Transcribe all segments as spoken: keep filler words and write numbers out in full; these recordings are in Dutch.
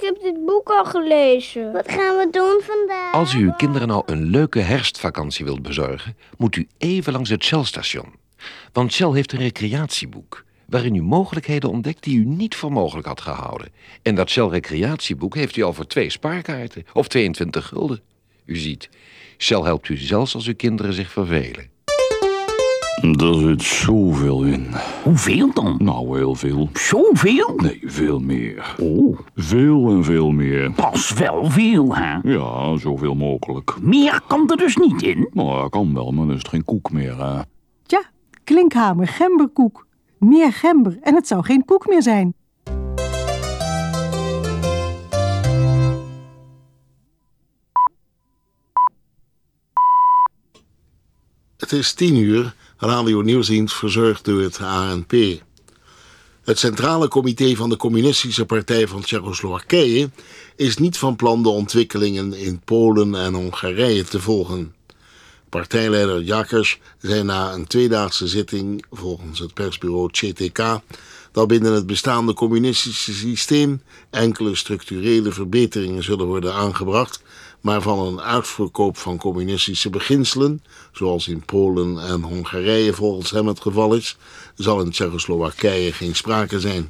heb dit boek al gelezen. Wat gaan we doen vandaag? Als u uw kinderen nou een leuke herfstvakantie wilt bezorgen, moet u even langs het Shell-station. Want Shell heeft een recreatieboek, waarin u mogelijkheden ontdekt die u niet voor mogelijk had gehouden. En dat Shell-recreatieboek heeft u al voor twee spaarkaarten, of tweeëntwintig gulden. U ziet, Shell helpt u zelfs als uw kinderen zich vervelen. Er zit zoveel in. Hoeveel dan? Nou, heel veel. Zoveel? Nee, veel meer. Oh. Veel en veel meer. Pas wel veel, hè? Ja, zoveel mogelijk. Meer kan er dus niet in? Nou, dat kan wel, maar dan is het geen koek meer, hè. Tja, Klinkhamer gemberkoek. Meer gember en het zou geen koek meer zijn. Het is tien uur, Radio Nieuwsdienst verzorgd door het A N P. Het Centrale Comité van de Communistische Partij van Tsjechoslowakije is niet van plan de ontwikkelingen in Polen en Hongarije te volgen. Partijleider Jakers zei na een tweedaagse zitting, volgens het persbureau C T K, dat binnen het bestaande communistische systeem enkele structurele verbeteringen zullen worden aangebracht, maar van een uitverkoop van communistische beginselen, zoals in Polen en Hongarije volgens hem het geval is, zal in Tsjechoslowakije geen sprake zijn.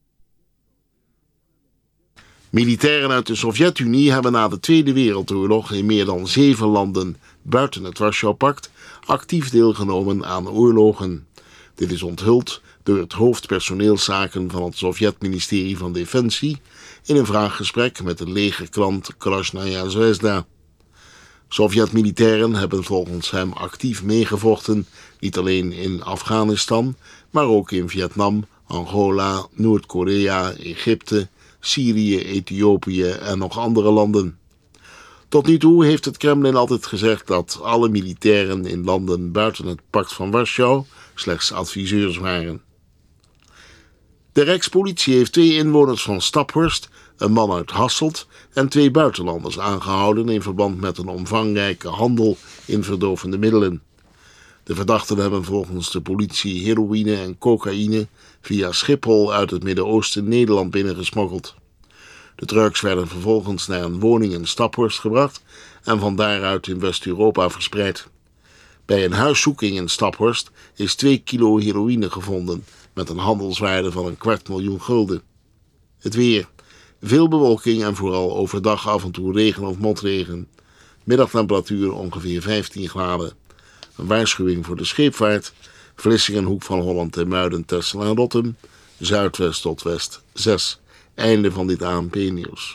Militairen uit de Sovjet-Unie hebben na de Tweede Wereldoorlog in meer dan zeven landen buiten het Warschau-pact actief deelgenomen aan oorlogen. Dit is onthuld door het hoofdpersoneelszaken van het Sovjet-ministerie van Defensie in een vraaggesprek met de legerkrant Krasnaya Zvezda. Sovjet-militairen hebben volgens hem actief meegevochten, niet alleen in Afghanistan, maar ook in Vietnam, Angola, Noord-Korea, Egypte, Syrië, Ethiopië en nog andere landen. Tot nu toe heeft het Kremlin altijd gezegd dat alle militairen in landen buiten het pact van Warschau slechts adviseurs waren. De Rijkspolitie heeft twee inwoners van Staphorst, een man uit Hasselt en twee buitenlanders aangehouden in verband met een omvangrijke handel in verdovende middelen. De verdachten hebben volgens de politie heroïne en cocaïne via Schiphol uit het Midden-Oosten Nederland binnengesmokkeld. De drugs werden vervolgens naar een woning in Staphorst gebracht en van daaruit in West-Europa verspreid. Bij een huiszoeking in Staphorst is twee kilo heroïne gevonden met een handelswaarde van een kwart miljoen gulden. Het weer. Veel bewolking en vooral overdag af en toe regen of motregen. Middagtemperatuur ongeveer vijftien graden. Een waarschuwing voor de scheepvaart. Vlissingen, Hoek van Holland en Muiden, Texel en Rottum. Zuidwest tot west zes. Einde van dit A N P-nieuws.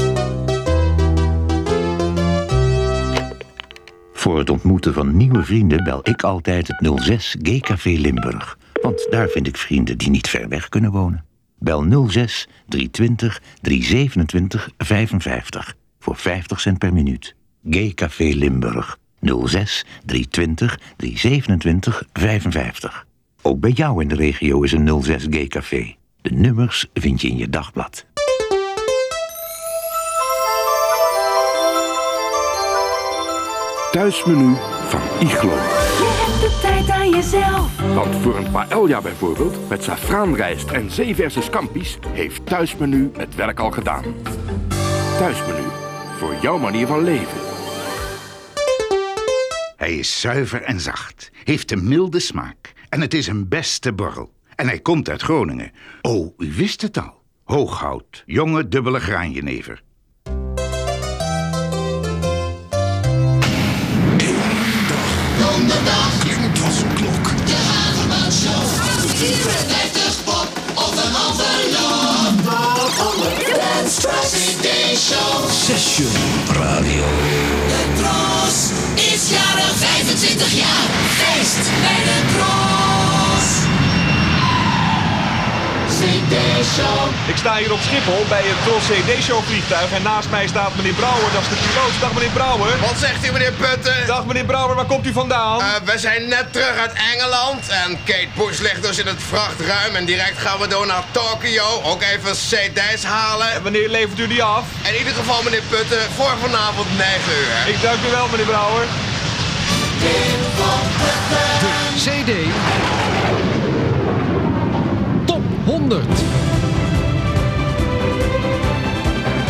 Voor het ontmoeten van nieuwe vrienden bel ik altijd het nul zes G-Café Limburg. Want daar vind ik vrienden die niet ver weg kunnen wonen. Bel nul zes driehonderdtwintig driehonderdzevenentwintig vijfenvijftig voor vijftig cent per minuut. G-Café Limburg nul zes driehonderdtwintig driehonderdzevenentwintig vijfenvijftig. Ook bij jou in de regio is een nul zes G-Café. De nummers vind je in je dagblad. Thuismenu van Iglo. Je hebt de tijd aan jezelf. Want voor een paella bijvoorbeeld, met saffraanrijst en zeeverse scampi's, heeft Thuismenu het werk al gedaan. Thuismenu, voor jouw manier van leven. Hij is zuiver en zacht, heeft een milde smaak en het is een beste borrel. En hij komt uit Groningen. Oh, u wist het al. Hooghout, jonge dubbele graanjenever. Donderdag, het was een klok. De Hagerbouwshow. vierenvijftig pop of een envelop. Dance Trust C D-show. Session Radio. De Tros is jarig vijfentwintig jaar. Feest bij de Tros. C D-show. Ik sta hier op Schiphol bij het Tros C D-show vliegtuig en naast mij staat meneer Brouwer, dat is de piloot. Dag meneer Brouwer. Wat zegt u meneer Putten? Dag meneer Brouwer, waar komt u vandaan? Uh, we zijn net terug uit Engeland en Kate Bush ligt dus in het vrachtruim en direct gaan we door naar Tokio. Ook even C D's halen. En wanneer levert u die af? In ieder geval meneer Putten, voor vanavond negen uur. Ik dank u wel meneer Brouwer. De C D Top honderd.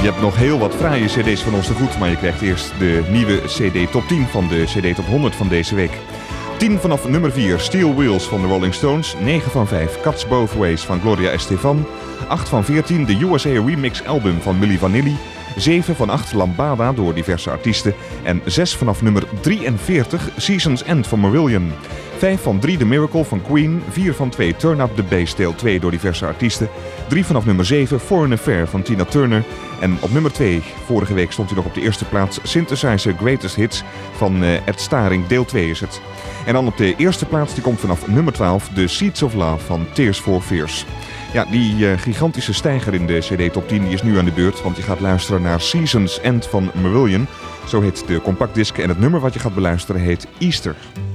Je hebt nog heel wat fraaie cd's van ons te goed, maar je krijgt eerst de nieuwe cd top tien van de cd top honderd van deze week. tien vanaf nummer vier, Steel Wheels van de Rolling Stones. negen van vijf, Cuts Both Ways van Gloria Estefan. acht van veertien, de U S A Remix album van Milli Vanilli. zeven van acht, Lambada door diverse artiesten. En zes vanaf nummer drieënveertig, Seasons End van Marillion. vijf van drie, The Miracle van Queen. vier van twee, Turn Up The Bass deel twee door diverse artiesten. drie vanaf nummer zeven, Foreign Affair van Tina Turner. En op nummer twee, vorige week stond hij nog op de eerste plaats, Synthesizer Greatest Hits van uh, Ed Staring, deel twee is het. En dan op de eerste plaats, die komt vanaf nummer twaalf, The Seeds of Love van Tears for Fears. Ja, die uh, gigantische stijger in de cd top tien die is nu aan de beurt, want je gaat luisteren naar Seasons End van Marillion. Zo heet de compactdisc en het nummer wat je gaat beluisteren heet Easter.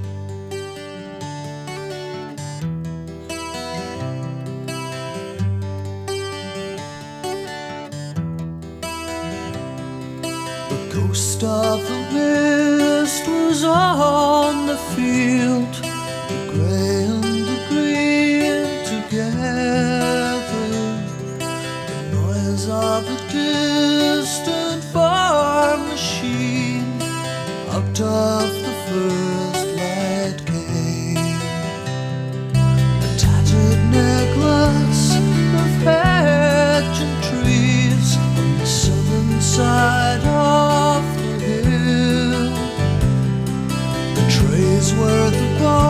The ghost of the mist was on the field, the grey and the green together, the noise of a distant farm machine, out of the first light came a tattered necklace of hedge and trees on the southern side of the hill. The trays were the bar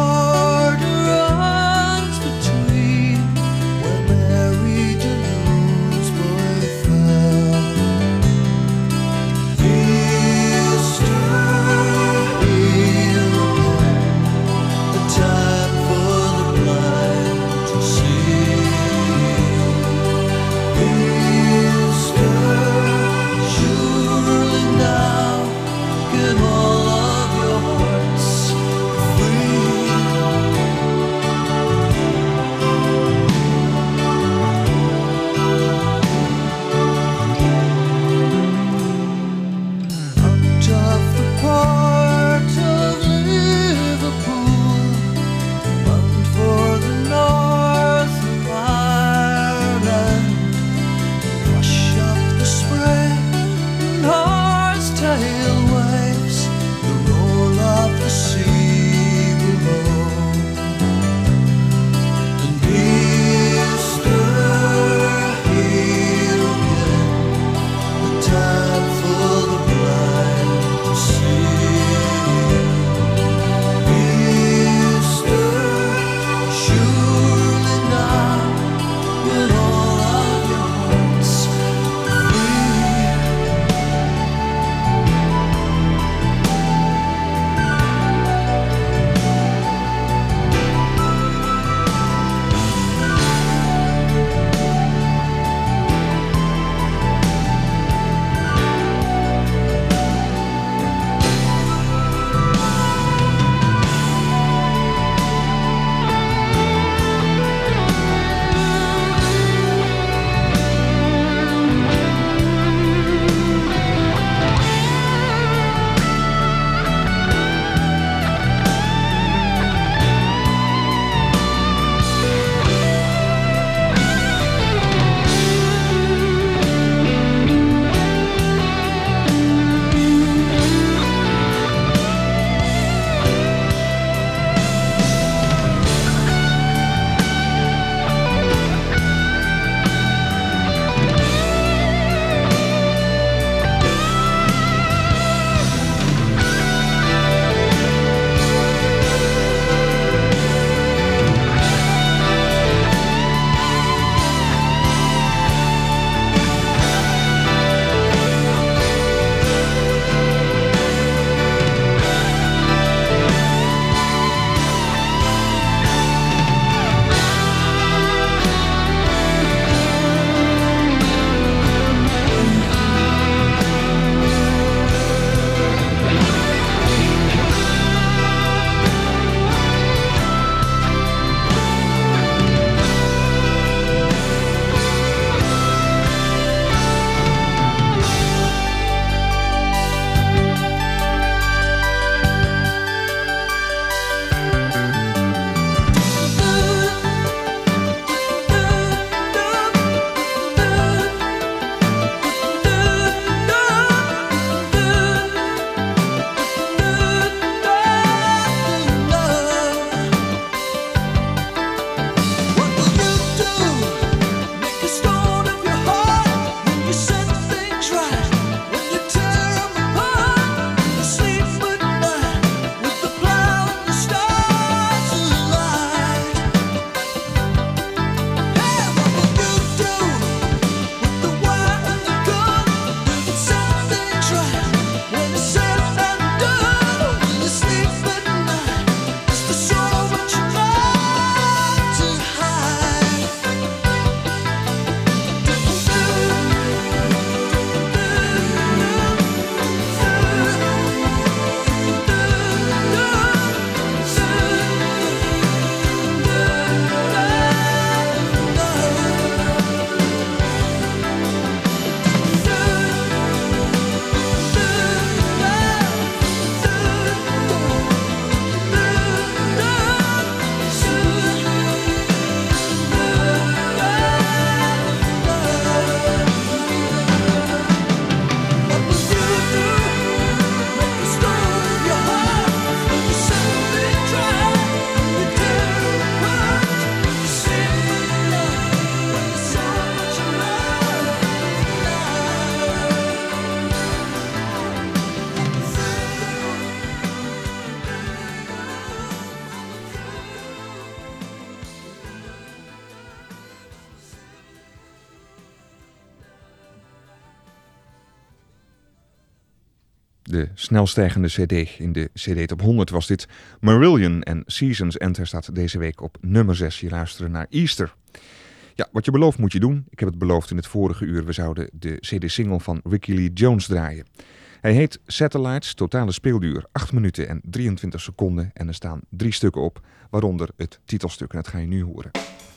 De snelstijgende cd in de cd Top honderd was dit. Marillion en Seasons Enter staat deze week op nummer zes. Je luistert naar Easter. Ja, wat je belooft moet je doen. Ik heb het beloofd in het vorige uur. We zouden de cd-single van Ricky Lee Jones draaien. Hij heet Satellites, totale speelduur acht minuten en drieëntwintig seconden. En er staan drie stukken op, waaronder het titelstuk. En dat ga je nu horen.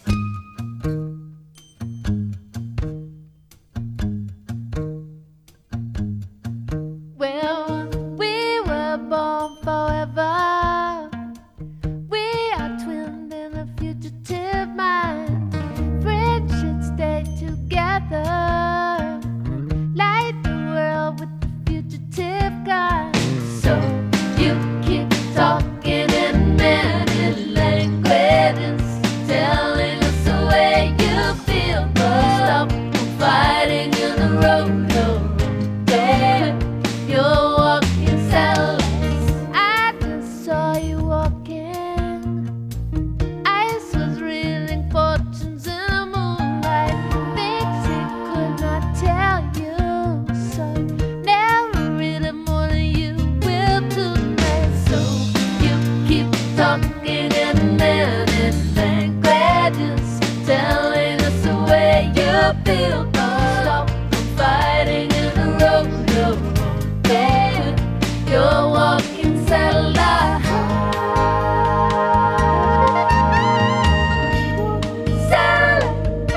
Well, we were born forever. We are twinned in a fugitive mind. Friends should stay together. Light the world with the fugitive gun. So you keep talking in many languages, telling us the way you feel. But stop fighting in the road, no, yeah. You're walking satellites. I just saw you walking. Ice was reeling fortunes in the moonlight. Things he could not tell you. So never really more than you will tonight. So you keep talking in many languages, telling us the way you feel. Don't stop fighting in the road, no. Yeah, you're walking satellite. Satellite.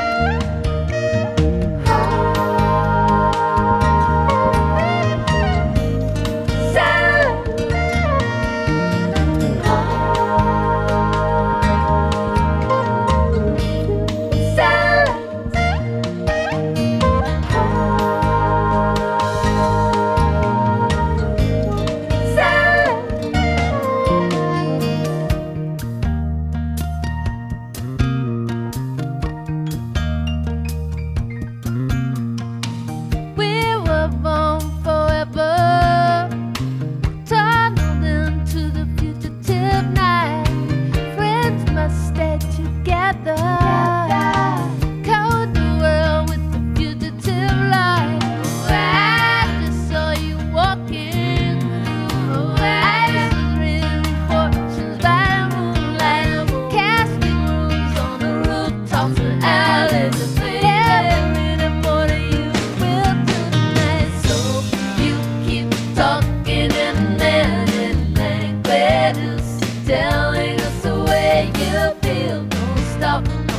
We were born forever, tunneled into the fugitive night. Friends must stay together, code the world with the fugitive light. I just saw you walking. I was reading fortunes by the moonlight, casting runes on the rooftops and alleys. Never really more than you will tonight. So you keep talking in many languages, telling us the way you feel. Don't stop.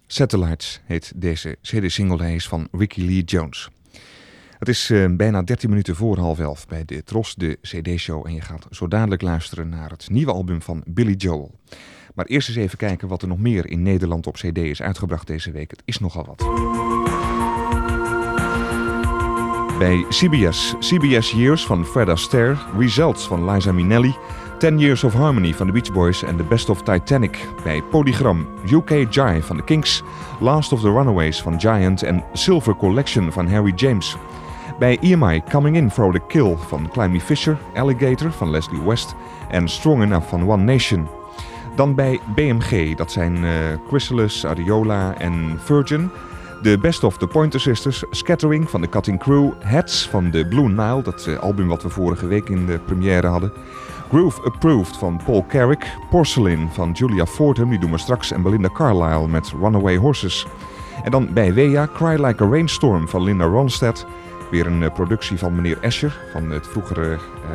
Satellites heet deze C D-single. Hij is van Ricky Lee Jones. Het is uh, bijna dertien minuten voor half elf bij de Tros, de C D-show. En je gaat zo dadelijk luisteren naar het nieuwe album van Billy Joel. Maar eerst eens even kijken wat er nog meer in Nederland op C D is uitgebracht deze week. Het is nogal wat. Bij C B S, C B S Years van Fred Astaire, Results van Liza Minnelli, Ten Years of Harmony van de Beach Boys en The Best of Titanic. Bij Polygram, U K Jive van de Kinks, Last of the Runaways van Giant en Silver Collection van Harry James. Bij E M I, Coming In for the Kill van Climby Fisher, Alligator van Leslie West en Strong Enough van One Nation. Dan bij B M G, dat zijn uh, Chrysalis, Ariola en Virgin. De Best of the Pointer Sisters, Scattering van de Cutting Crew, Hats van de Blue Nile, dat uh, album wat we vorige week in de première hadden. Groove Approved van Paul Carrick, Porcelain van Julia Fordham, die doen we straks, en Belinda Carlisle met Runaway Horses. En dan bij W E A, Cry Like a Rainstorm van Linda Ronstadt. Weer een uh, productie van meneer Escher, van het vroegere uh,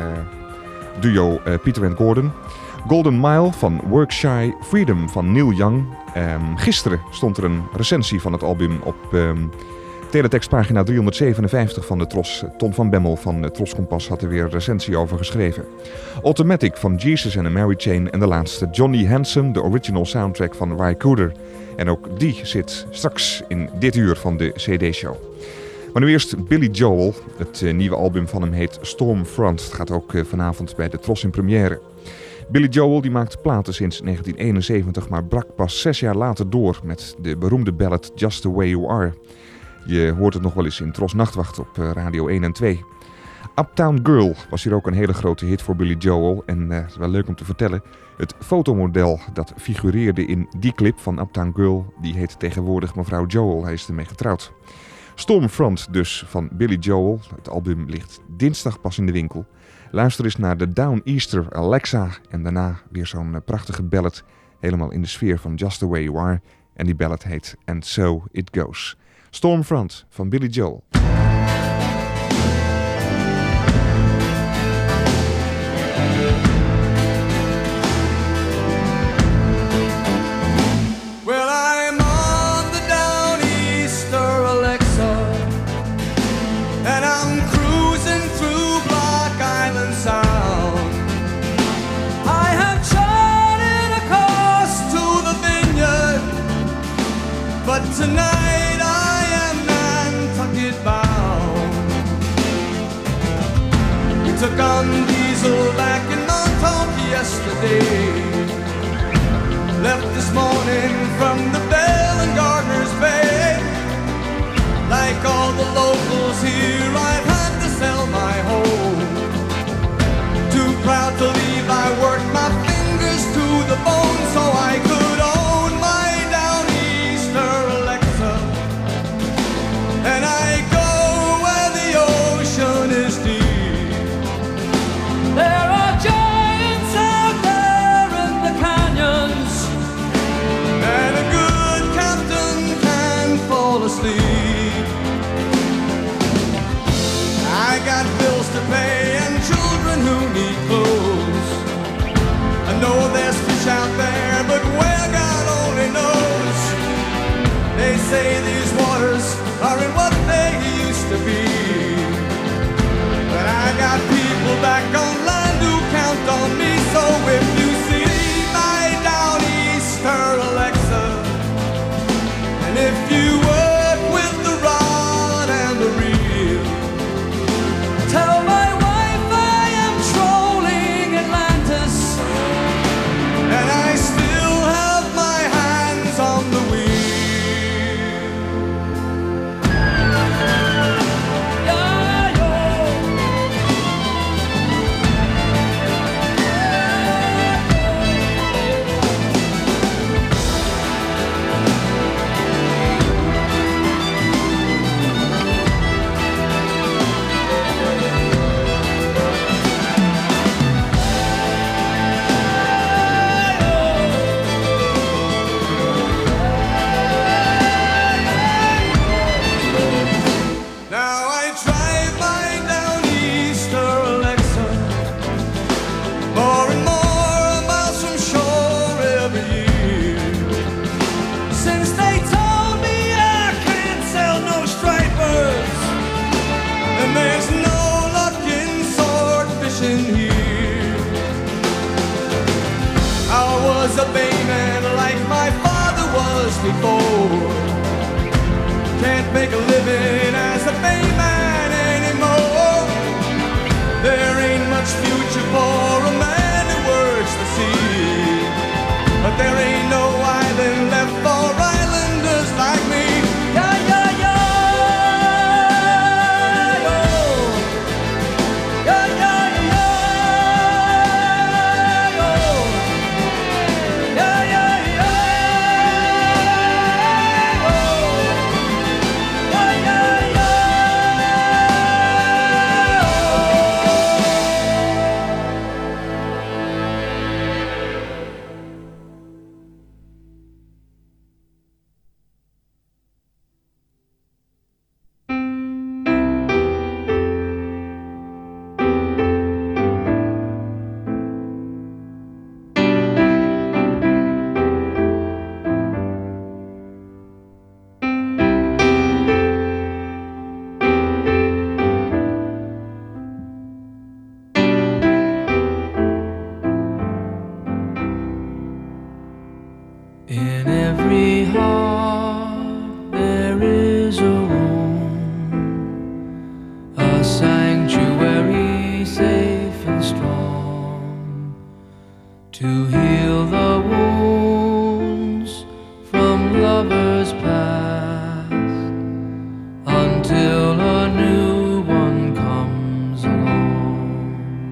duo uh, Peter and Gordon. Golden Mile van Workshy, Freedom van Neil Young. Um, gisteren stond er een recensie van het album op um, teletextpagina driehonderdzevenenvijftig van de Tros. Ton van Bemmel van de Tros Kompas had er weer een recensie over geschreven. Automatic van Jesus and a Mary Chain. En de laatste Johnny Handsome, de original soundtrack van Ry Cooder. En ook die zit straks in dit uur van de C D-show. Maar nu eerst Billy Joel. Het uh, nieuwe album van hem heet Stormfront. Het gaat ook uh, vanavond bij de Tros in première. Billy Joel die maakt platen sinds negentien eenenzeventig, maar brak pas zes jaar later door met de beroemde ballad Just the Way You Are. Je hoort het nog wel eens in Tros Nachtwacht op uh, Radio één en twee. Uptown Girl was hier ook een hele grote hit voor Billy Joel. En uh, het is wel leuk om te vertellen, het fotomodel dat figureerde in die clip van Uptown Girl, die heet tegenwoordig mevrouw Joel. Hij is ermee getrouwd. Stormfront dus van Billy Joel. Het album ligt dinsdag pas in de winkel. Luister eens naar de Downeaster Alexa en daarna weer zo'n prachtige ballad, helemaal in de sfeer van Just the Way You Are. En die ballad heet And So It Goes. Stormfront van Billy Joel. But tonight I am Nantucket bound. We took on diesel back in Montauk yesterday. Left this morning from the Bell and Gardner's Bay. Like all the locals here, I've had to sell my home. Too proud to leave, I worked my fingers to the bone so I could own my Alexa, and I go where the ocean is deep. There are giants out there in the canyons, and a good captain can fall asleep. I got bills to pay and children who need clothes. I know there's fish out there, but where God only knows. They say these waters aren't what they used to be. But I got people back on land who count on me. So if you see my Downeaster Alexa, and if you work with the rod and the reel, tell my wife I am trolling Atlantis, and I still have my hands on the wheel. was before. Can't make a living as a main man anymore. There ain't much future for a man who works the sea. But there ain't no island left for islanders like me. Yeah, yeah, yeah. Yeah, yeah, yeah. Yeah, yeah, yeah. In every heart there is a room, a sanctuary safe and strong, to heal the wounds from lovers past, until a new one comes along.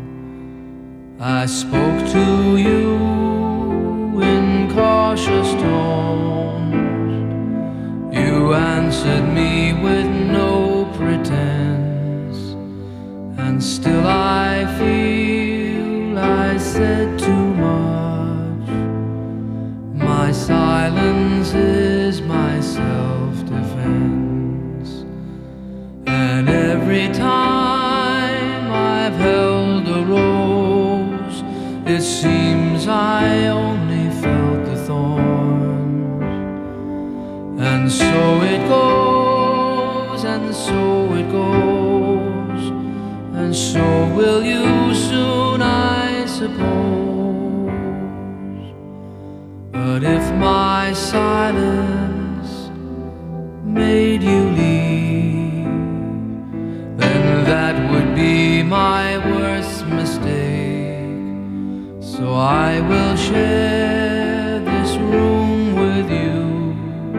I spoke to you in cautious tones. You answered me with no pretense, and still I feel I said too much. My silence is my self-defense, and every time I've held a rose, it seems I only felt the thorns. And so it goes, and so it goes, and so will you soon, I suppose. But if my silence made you leave, then that would be my worst mistake. So I will share this room with you,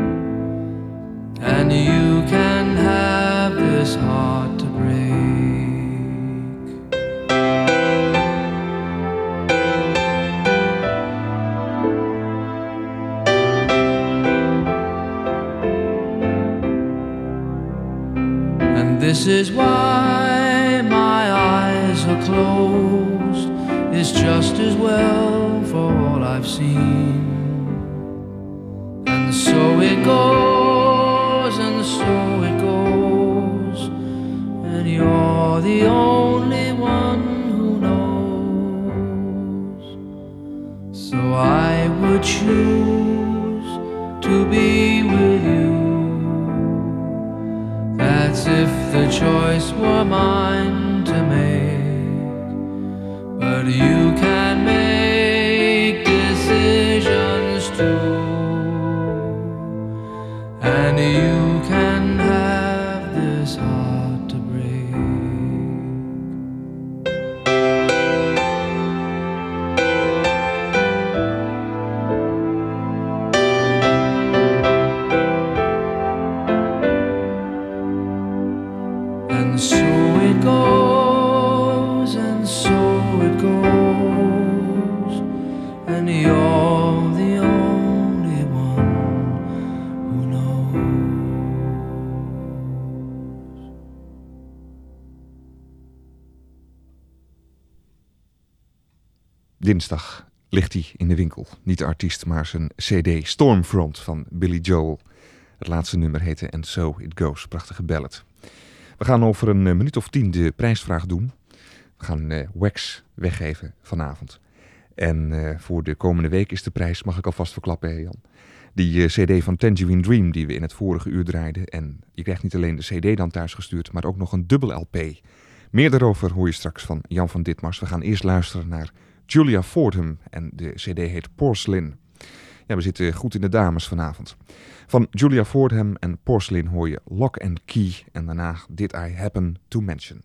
and you can have this heart to break. And this is why my eyes are closed. It's just as well for all I've seen. And so it goes, and so it goes, and you're the only one who knows. So I would choose to be with you. That's if the choice were mine to make. But you can make decisions too, and you can have this heart to break. And so it goes, and so it goes, and you're the only one who knows. Dinsdag ligt hij in de winkel. Niet de artiest, maar zijn cd Stormfront van Billy Joel. Het laatste nummer heette And So It Goes. Prachtige ballad. We gaan over een minuut of tien de prijsvraag doen. We gaan uh, Wax weggeven vanavond. En uh, voor de komende week is de prijs, mag ik alvast verklappen, hè Jan. Die uh, cd van Tangerine Dream die we in het vorige uur draaiden. En je krijgt niet alleen de cd dan thuisgestuurd, maar ook nog een dubbel L P. Meer daarover hoor je straks van Jan van Ditmars. We gaan eerst luisteren naar Julia Fordham en de cd heet Porcelain. Ja, we zitten goed in de dames vanavond. Van Julia Fordham en Porcelain hoor je Lock and Key en daarna Did I Happen to Mention.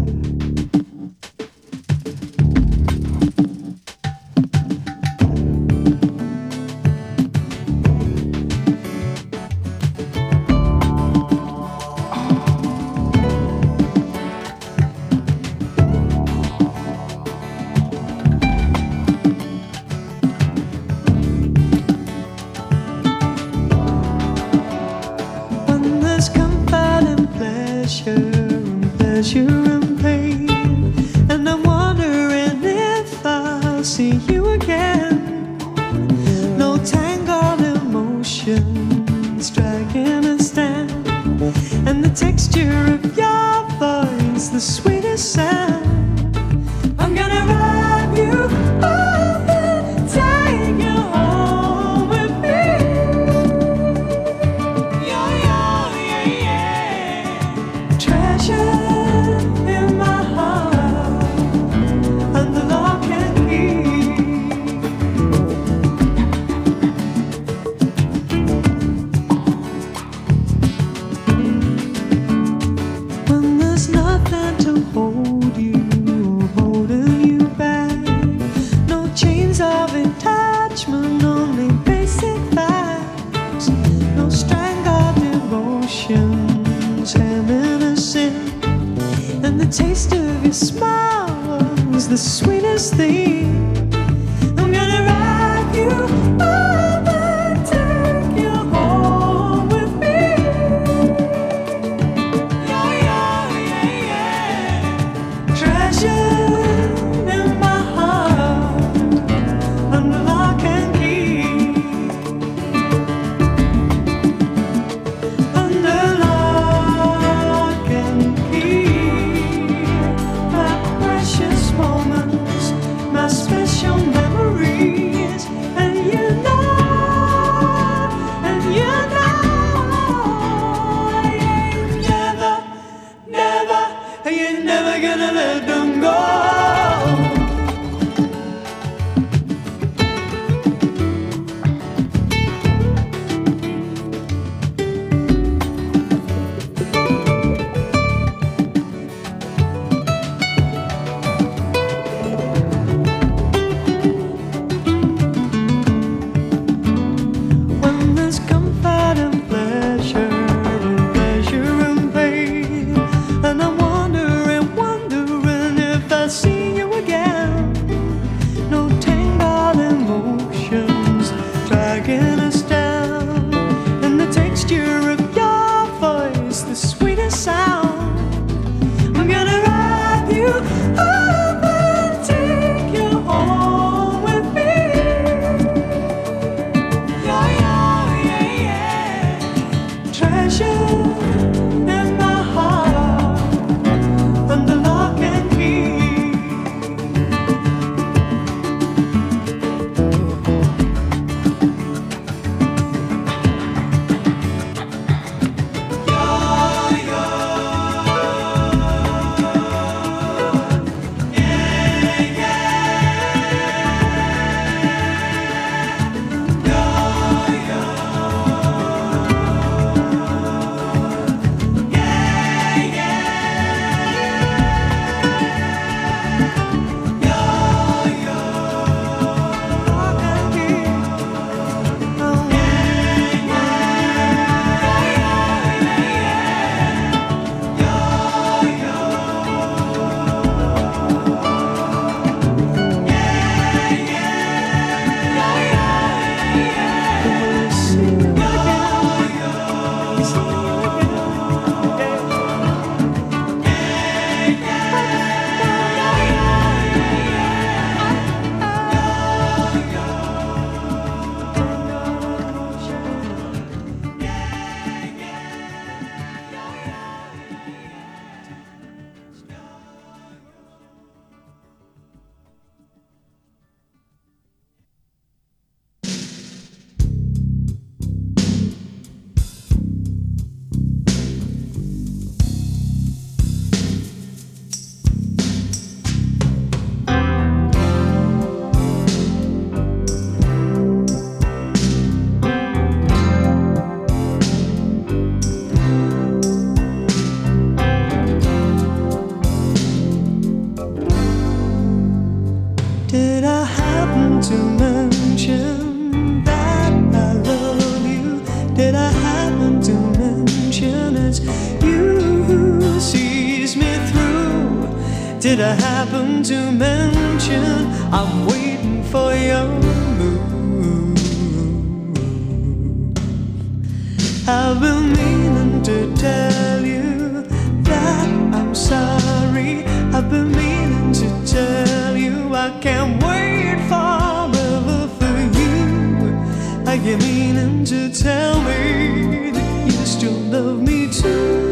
Pleasure and pain, and I'm wondering if I'll see you again. No tangled emotions dragging us down, and the texture of your voice, the sweetest sound. I'm gonna wrap you up and take you home with me. Yeah, yeah, yeah, yeah. Treasure. Taste of your smile was the sweetest thing. I'm gonna wrap you up and take you home with me. Yeah, yeah, yeah, yeah. Treasure in my heart, under lock and key. Under lock and key. Moments, my special memories, and you know, and you know, I ain't never, never, I ain't never gonna let them go. happen to mention that I love you? Did I happen to mention it's you who sees me through? Did I happen to mention I'm waiting for your move? I've been meaning to tell you that I'm sorry. I've been meaning to tell you I can't wait forever for you. I keep meaning to tell me that you still love me too.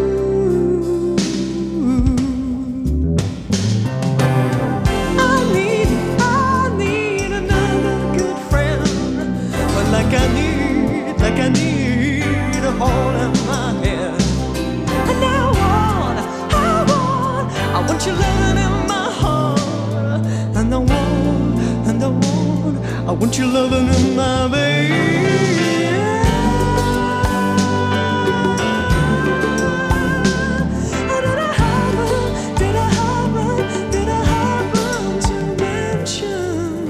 I need, I need another good friend. But like I need, like I need a hold in my hand. And I want, I want, I want your loving in my heart. And I want, and I want, I want your loving in my baby. Did I happen, did I happen, did I happen to mention?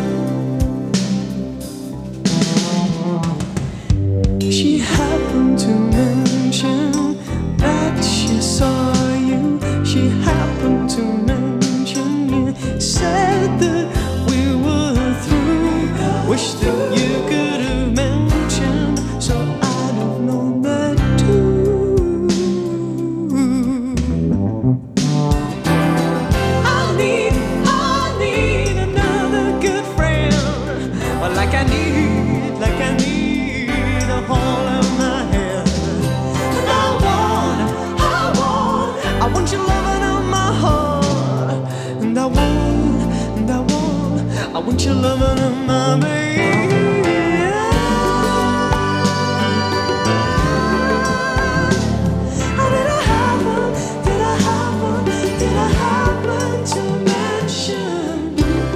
She happened to mention that she saw you. She happened to mention you. Said that we were through. Wish that you could have mentioned, so I'd have known that too. I need, I need another good friend. But like I need, like I need a hole in my head. And I want, I want, I want your loving in my heart. And I want, and I want, I want your loving in my baby. Did I happen, did I happen, did I happen to mention?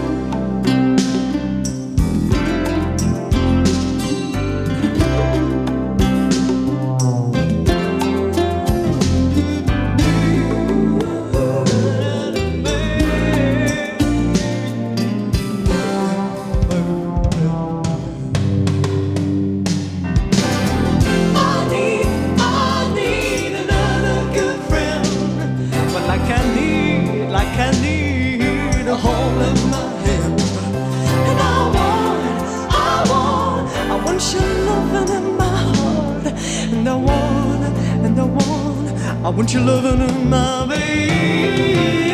I need, I need another good friend. But like I need, like I need a hole in my head. And I want, I want, I want your loving in my heart. And I want, and I want, I want your loving in my baby.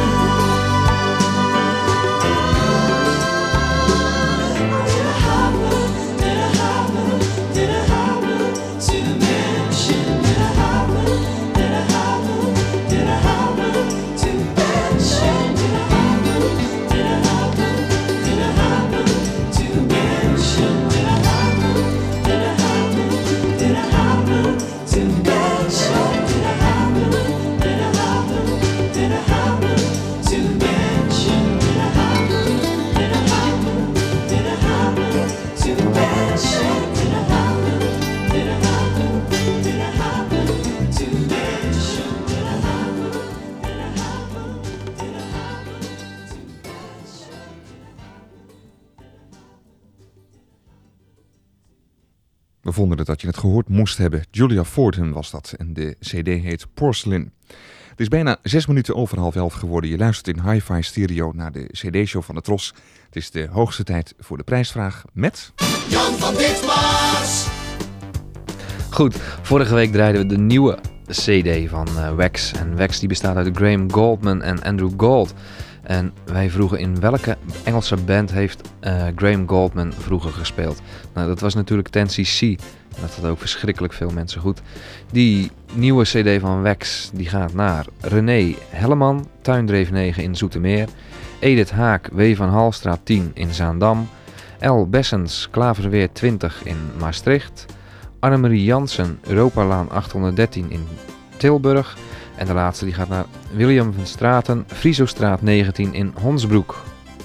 Did it happen? Did it happen? Did it happen to mention? Did it happen? Did it happen? Did it happen to mention? Did it happen? Did it happen? Did it happen to mention? Did it happen? Did it happen? Did it happen to mention? Did it happen? Did it happen? Did it happen to mention? Did it happen? Did it happen? Did it happen to mention? Did it happen? Did it happen? Did it happen to mention? Did it happen? Did it happen? Did it happen to mention? We vonden dat je het gehoord moest hebben. Julia Fordham was dat en de cd heet Porcelain. Het is bijna zes minuten over half elf geworden. Je luistert in Hi-Fi Stereo naar de cd-show van de Tros. Het is de hoogste tijd voor de prijsvraag met... Jan van Ditmars. Goed, vorige week draaiden we de nieuwe cd van uh, Wax. En Wax die bestaat uit Graham Goldman en Andrew Gold. En wij vroegen in welke Engelse band heeft uh, Graham Goldman vroeger gespeeld. Nou, dat was natuurlijk ten C C. En dat had ook verschrikkelijk veel mensen goed. Die nieuwe cd van Wax die gaat naar René Helleman, Tuindreef negen in Zoetermeer. Edith Haak, W. van Halstraat tien in Zaandam. L. Bessens, Klaverweer twintig in Maastricht. Annemarie Jansen, Europalaan achthonderddertien in Tilburg. En de laatste die gaat naar William van Straten, Friesostraat negentien in Honsbroek.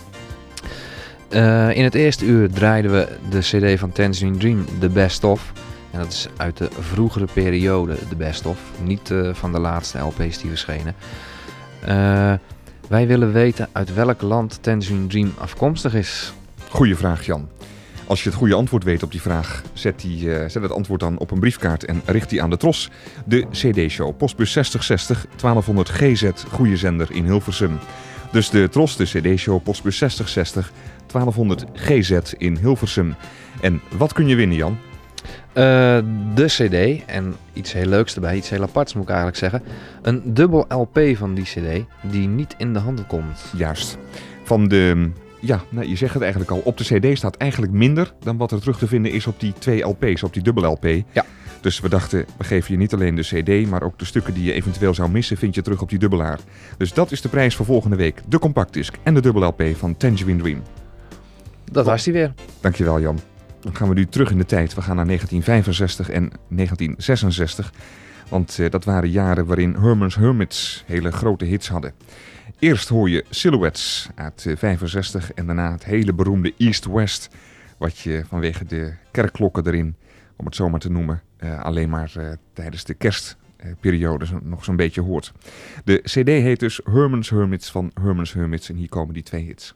Uh, in het eerste uur draaiden we de cd van Tangerine Dream, The Best Of. En dat is uit de vroegere periode, The Best Of. Niet uh, van de laatste L P's die verschenen. Uh, wij willen weten uit welk land Tangerine Dream afkomstig is. Goeie vraag, Jan. Als je het goede antwoord weet op die vraag, zet, die, uh, zet het antwoord dan op een briefkaart en richt die aan de Tros. De C D-show, postbus zestig zestig, twaalfhonderd G Z, goede zender in Hilversum. Dus de Tros, de C D-show, postbus zestig zestig, twaalfhonderd G Z in Hilversum. En wat kun je winnen, Jan? Uh, de C D en iets heel leuks erbij, iets heel aparts moet ik eigenlijk zeggen. Een dubbel L P van die C D die niet in de handel komt. Juist. Van de... Ja, nou, je zegt het eigenlijk al. Op de C D staat eigenlijk minder dan wat er terug te vinden is op die twee L P's, op die dubbel L P. Ja. Dus we dachten, we geven je niet alleen de C D, maar ook de stukken die je eventueel zou missen, vind je terug op die dubbelaar. Dus dat is de prijs voor volgende week. De compactdisc en de dubbel L P van Tangerine Dream. Dat was die weer. Dankjewel, Jan. Dan gaan we nu terug in de tijd. We gaan naar negentien vijfenzestig en negentien zesenzestig. Want uh, dat waren jaren waarin Herman's Hermits hele grote hits hadden. Eerst hoor je Silhouettes uit uh, vijfenzestig en daarna het hele beroemde East West. Wat je vanwege de kerkklokken erin, om het zo maar te noemen, uh, alleen maar uh, tijdens de kerstperiode uh, nog zo'n beetje hoort. De C D heet dus Herman's Hermits van Herman's Hermits en hier komen die twee hits.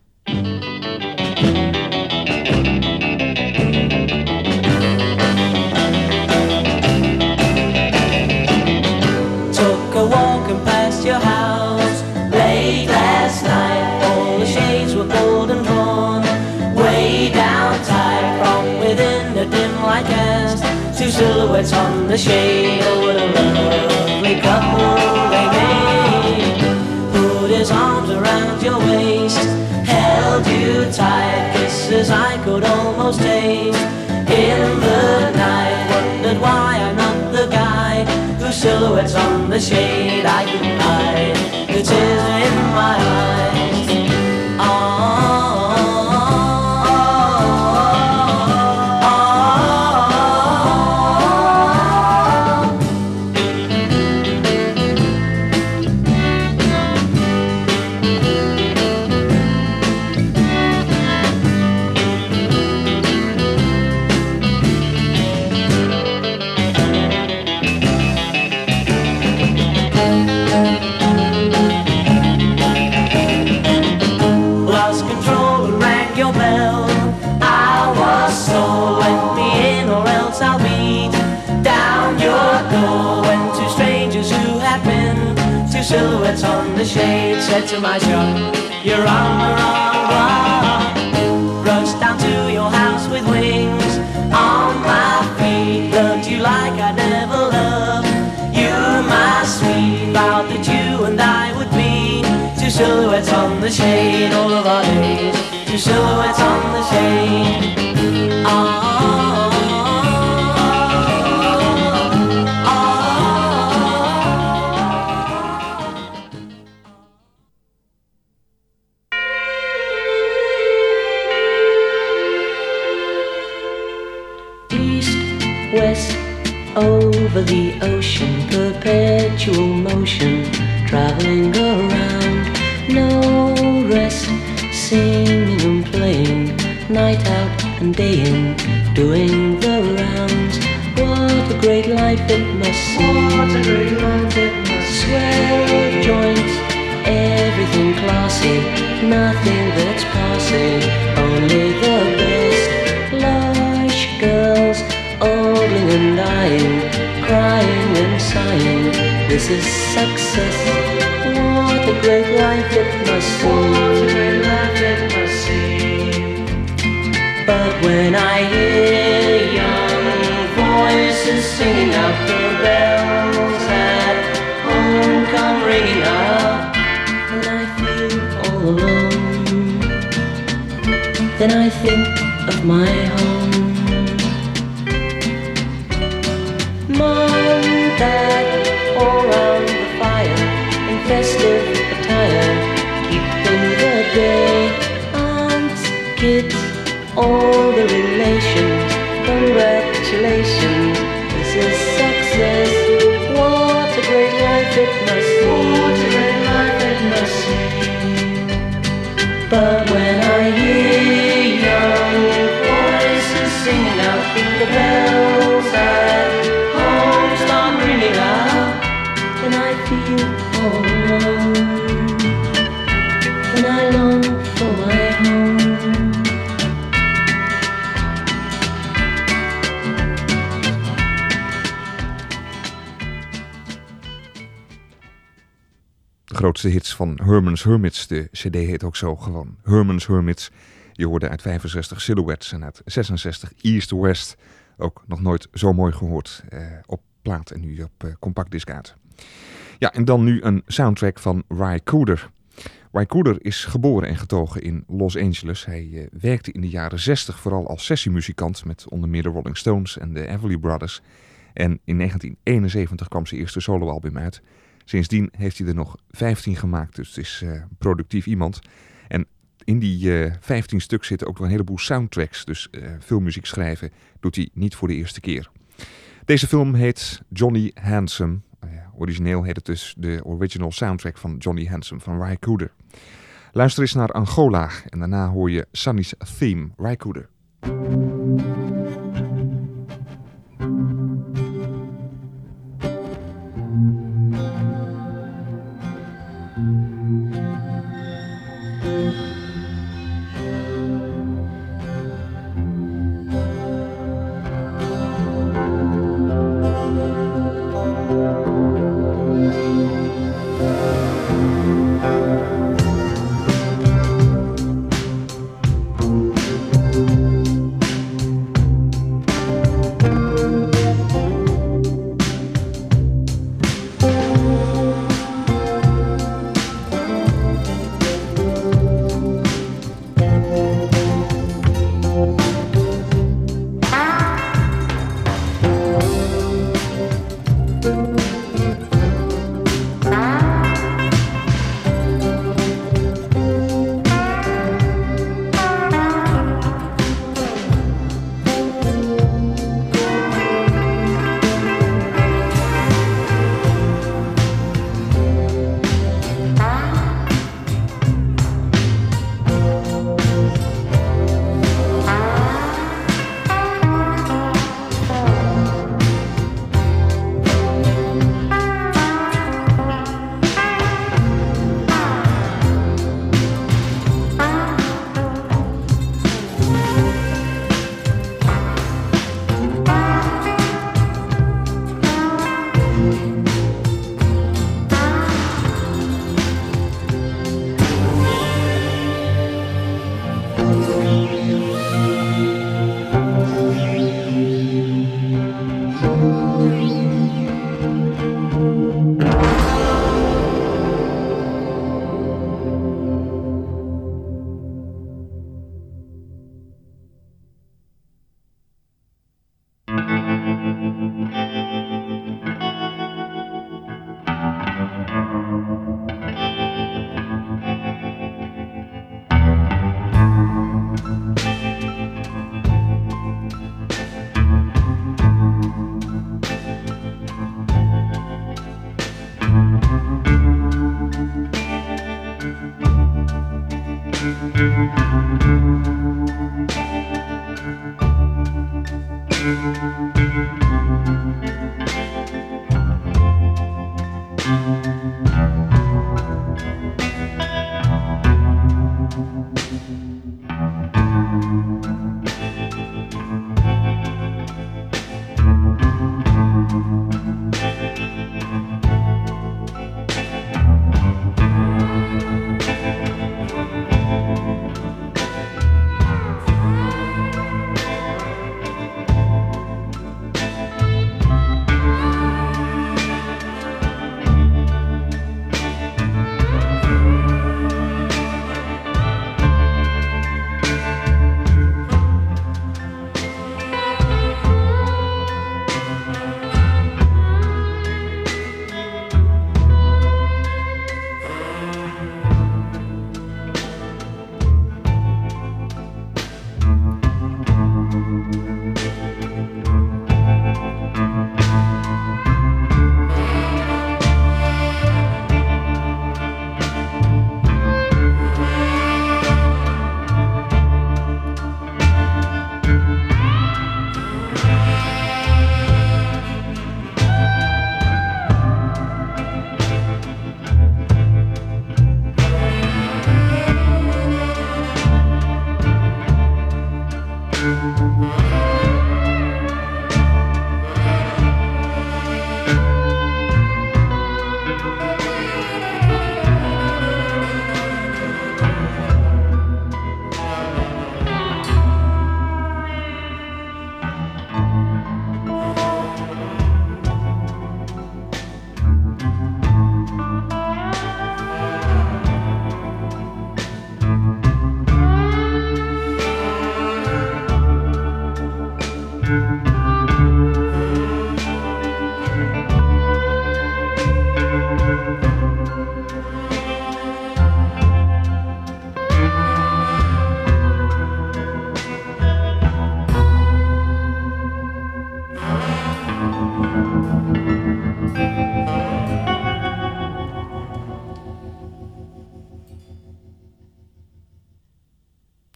Took a walking past your house late last night. All the shades were pulled and drawn way down tight. From within the dim light cast two silhouettes on the shade. Oh, what a lovely couple they made. Put his arms around your waist, held you tight. Kisses I could almost taste in the night. Wondered why I'm not the guy whose silhouettes on the shade I can hide. The tears in my eyes. Oh, silhouettes on the shade said to my shop, you're on the wrong one. Rushed down to your house with wings on my feet. Loved you like I never loved you, my sweet. Vowed that you and I would be two silhouettes on the shade all of our days. Two silhouettes on the shade. Oh. West, over the ocean, perpetual motion, traveling around, no rest, singing and playing, night out and day in, doing the rounds. What a great life it must seem. What a great life it must seem. Swell joints, everything classy, nothing that's passing, only the best. Lush girls, ogling and dying, crying and sighing, this is success. What a great life it must seem. What a great life it must seem. But when I hear young voices singing out, the bells at home come ringing out, and I feel all alone, then I think of my home. Mom, Dad, all round the fire, in festive attire, keeping the day. Aunts, kids, all the relations, congratulations, this is success. What a great life it must seem. What a great life it must seem. But when I hear young voices singing out the bells at home start ringing out, and I feel all alone, and I long for my home. grootste hits van Herman's Hermits. De cd heet ook zo gewoon Herman's Hermits. Je hoorde uit vijfenzestig Silhouettes en uit zesenzestig East West. Ook nog nooit zo mooi gehoord uh, op plaat en nu op uh, compactdisc uit. Ja, en dan nu een soundtrack van Ry Cooder. Ry Cooder is geboren en getogen in Los Angeles. Hij uh, werkte in de jaren zestig vooral als sessiemuzikant met onder meer de Rolling Stones en de Everly Brothers. En in negentien eenenzeventig kwam zijn eerste soloalbum uit. Sindsdien heeft hij er nog vijftien gemaakt, dus het is uh, productief iemand. En in die uh, vijftien stuk zitten ook nog een heleboel soundtracks, dus uh, filmmuziek schrijven doet hij niet voor de eerste keer. Deze film heet Johnny Handsome. Uh, origineel heet het dus de original soundtrack van Johnny Handsome van Ry Cooder. Luister eens naar Angola en daarna hoor je Sunny's Theme, Ry Cooder.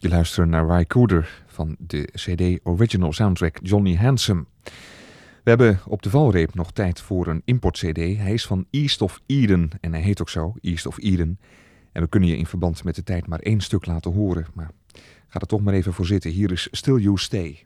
Je luistert naar Rycooder van de C D Original Soundtrack Johnny Handsome. We hebben op de valreep nog tijd voor een import-C D. Hij is van East of Eden en hij heet ook zo, East of Eden. En we kunnen je in verband met de tijd maar één stuk laten horen, maar ga er toch maar even voor zitten. Hier is Still You Stay.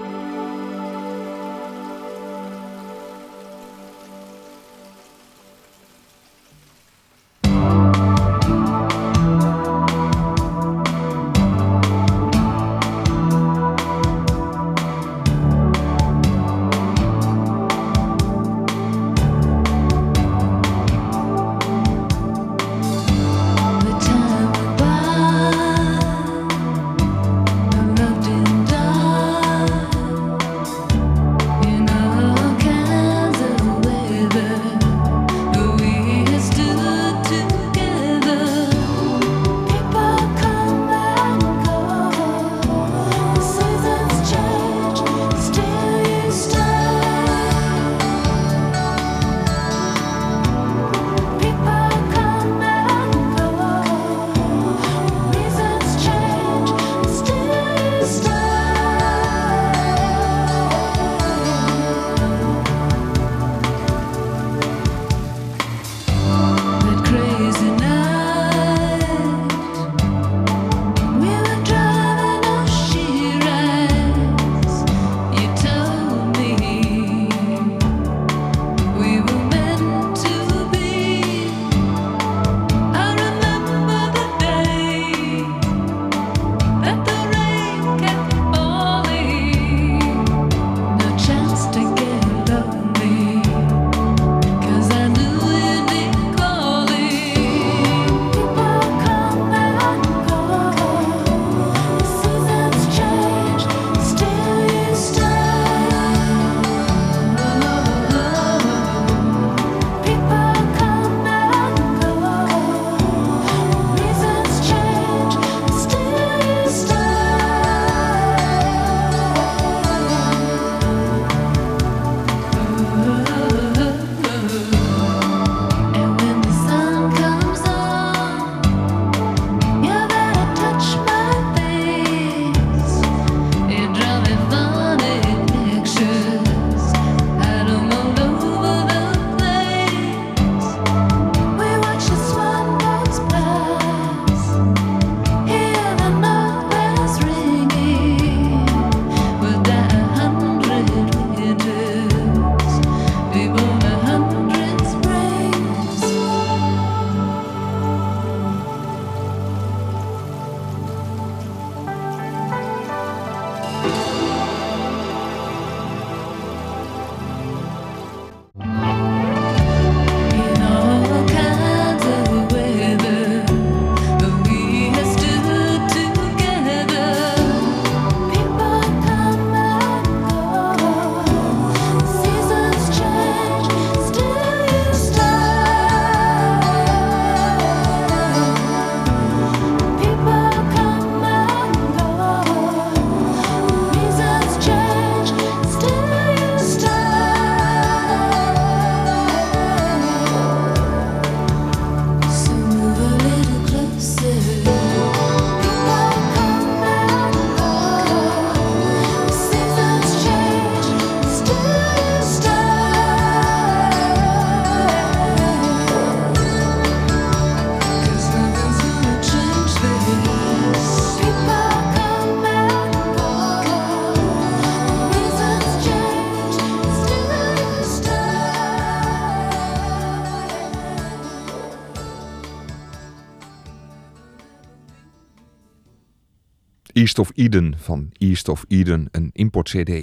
East of Eden van East of Eden, een import-C D.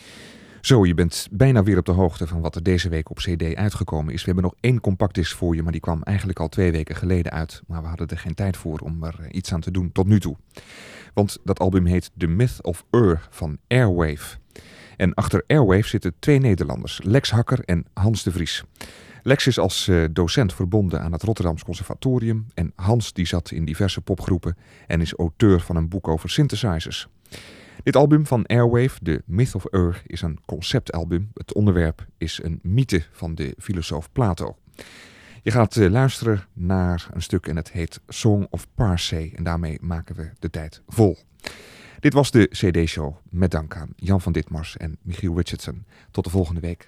Zo, je bent bijna weer op de hoogte van wat er deze week op C D uitgekomen is. We hebben nog één compactdisc voor je, maar die kwam eigenlijk al twee weken geleden uit. Maar we hadden er geen tijd voor om er iets aan te doen tot nu toe. Want dat album heet The Myth of Ur van Airwave. En achter Airwave zitten twee Nederlanders, Lex Hakker en Hans de Vries. Lex is als uh, docent verbonden aan het Rotterdams Conservatorium en Hans die zat in diverse popgroepen en is auteur van een boek over synthesizers. Dit album van Airwave, The Myth of Ur, is een conceptalbum. Het onderwerp is een mythe van de filosoof Plato. Je gaat uh, luisteren naar een stuk en het heet Song of Parsley. En daarmee maken we de tijd vol. Dit was de C D-show met dank aan Jan van Ditmars en Michiel Richardson. Tot de volgende week.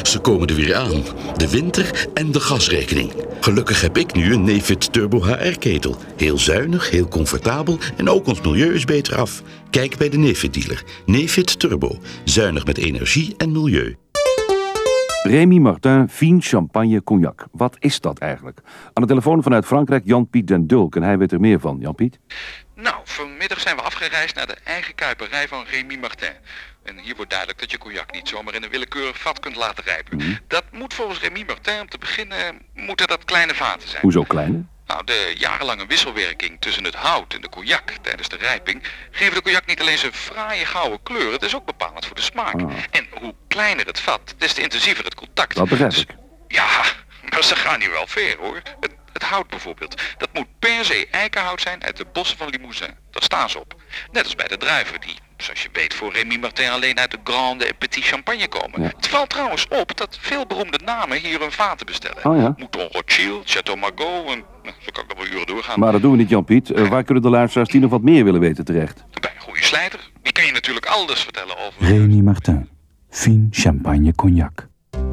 Ze komen er weer aan. De winter en de gasrekening. Gelukkig heb ik nu een Nefit Turbo H R-ketel. Heel zuinig, heel comfortabel en ook ons milieu is beter af. Kijk bij de Nefit-dealer. Nefit Turbo. Zuinig met energie en milieu. Rémy Martin Fine Champagne Cognac. Wat is dat eigenlijk? Aan de telefoon vanuit Frankrijk Jan-Piet den Dulk. En hij weet er meer van. Jan-Piet? Nou, vanmiddag zijn we afgereisd naar de eigen kuiperij van Rémy Martin. En hier wordt duidelijk dat je cognac niet zomaar in een willekeurig vat kunt laten rijpen. Mm-hmm. Dat moet volgens Rémy Martin om te beginnen, moeten dat kleine vaten zijn. Hoezo kleine? Nou, de jarenlange wisselwerking tussen het hout en de cognac tijdens de rijping geven de cognac niet alleen zijn fraaie gouden kleur, het is ook bepalend voor de smaak. Ah. En hoe kleiner het vat, des te intensiever het contact. Dat begrijp ik. Ja, maar ze gaan hier wel ver hoor. Het, het hout bijvoorbeeld, dat moet per se eikenhout zijn uit de bossen van Limousin. Daar staan ze op. Net als bij de druiven die, zoals je weet, voor Rémy Martin alleen uit de Grande en Petit Champagne komen. Ja. Het valt trouwens op dat veel beroemde namen hier hun vaten bestellen. Oh ja. Mouton Rothschild, Chateau Margaux en nou, zo kan ik nog wel uren doorgaan. Maar dat doen we niet, Jan-Piet. Uh, waar kunnen de luisteraars die nog wat meer willen weten terecht? Bij een goede slijter, die kan je natuurlijk alles vertellen over... Rémy Martin. Fine Champagne Cognac.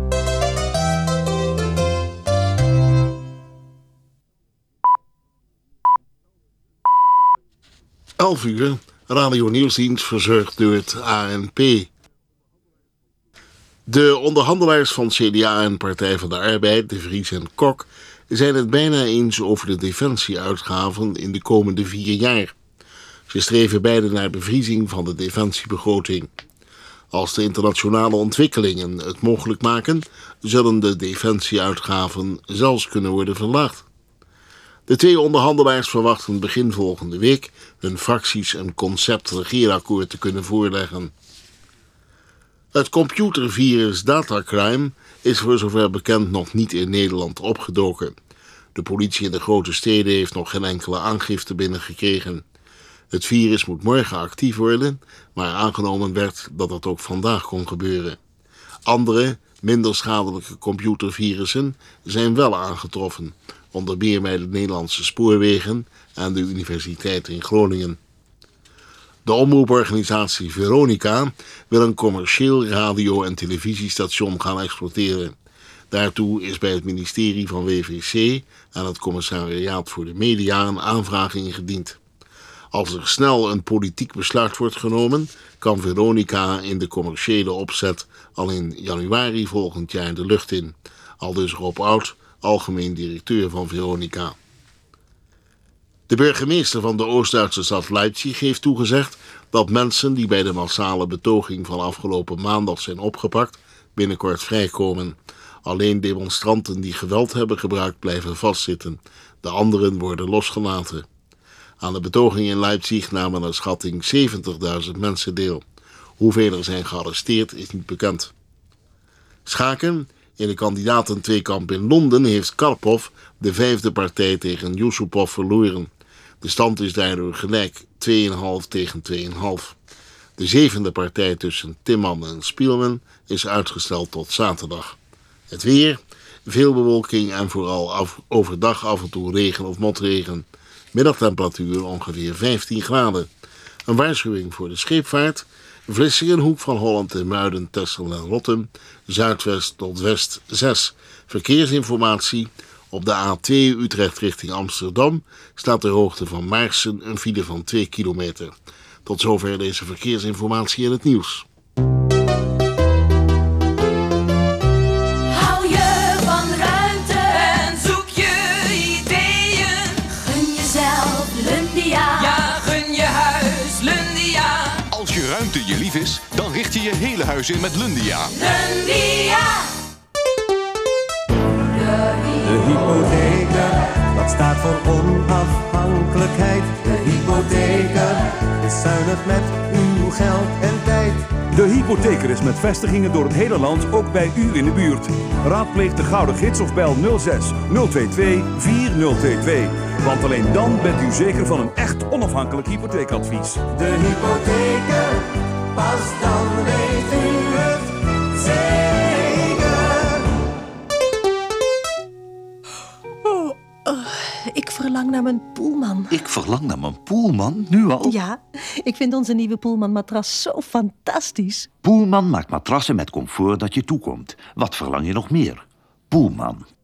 elf uur, Radio Nieuwsdienst verzorgd door het A N P. De onderhandelaars van C D A en Partij van de Arbeid, De Vries en Kok, zijn het bijna eens over de defensieuitgaven in de komende vier jaar. Ze streven beide naar bevriezing van de defensiebegroting. Als de internationale ontwikkelingen het mogelijk maken, zullen de defensieuitgaven zelfs kunnen worden verlaagd. De twee onderhandelaars verwachten begin volgende week hun fracties een concept-regeerakkoord te kunnen voorleggen. Het computervirus Datacrime is voor zover bekend nog niet in Nederland opgedoken. De politie in de grote steden heeft nog geen enkele aangifte binnengekregen. Het virus moet morgen actief worden, maar aangenomen werd dat dat ook vandaag kon gebeuren. Andere, minder schadelijke computervirussen zijn wel aangetroffen, onder meer bij de Nederlandse Spoorwegen en de Universiteit in Groningen. De omroeporganisatie Veronica wil een commercieel radio- en televisiestation gaan exploiteren. Daartoe is bij het ministerie van W V C en het Commissariaat voor de Media een aanvraag ingediend. Als er snel een politiek besluit wordt genomen, kan Veronica in de commerciële opzet al in januari volgend jaar de lucht in. Aldus Rob Oud, algemeen directeur van Veronica. De burgemeester van de Oost-Duitse stad Leipzig heeft toegezegd dat mensen die bij de massale betoging van afgelopen maandag zijn opgepakt binnenkort vrijkomen. Alleen demonstranten die geweld hebben gebruikt blijven vastzitten. De anderen worden losgelaten. Aan de betoging in Leipzig namen naar schatting zeventigduizend mensen deel. Hoeveel er zijn gearresteerd is niet bekend. Schaken. In de kandidaten-tweekamp in Londen heeft Karpov de vijfde partij tegen Yusupov verloren. De stand is daardoor gelijk twee komma vijf tegen twee komma vijf. De zevende partij tussen Timman en Spielman is uitgesteld tot zaterdag. Het weer, veel bewolking en vooral af, overdag af en toe regen of motregen. Middagtemperatuur ongeveer vijftien graden. Een waarschuwing voor de scheepvaart. Vlissingen, Hoek van Holland en Muiden, Texel en Rottum. Zuidwest tot west zes. Verkeersinformatie. Op de A twee Utrecht richting Amsterdam staat ter hoogte van Maarsen een file van twee kilometer. Tot zover deze verkeersinformatie en het nieuws. Hou je van ruimte en zoek je ideeën. Gun jezelf Lundia. Ja, gun je huis Lundia. Als je ruimte je lief is, dan richt je je hele huis in met Lundia. Lundia. De hypotheker, dat staat voor onafhankelijkheid. De hypotheker is zuinig met uw geld en tijd. De hypotheker is met vestigingen door het hele land, ook bij u in de buurt. Raadpleeg de Gouden Gids of bel nul zes nul twee twee vier nul twee twee. Want alleen dan bent u zeker van een echt onafhankelijk hypotheekadvies. De hypotheker, pas dan weet u het zeker. ik verlang naar mijn Poelman. Ik verlang naar mijn Poelman, nu al? Ja, ik vind onze nieuwe Poelman matras zo fantastisch. Poelman maakt matrassen met comfort dat je toekomt. Wat verlang je nog meer? Poelman.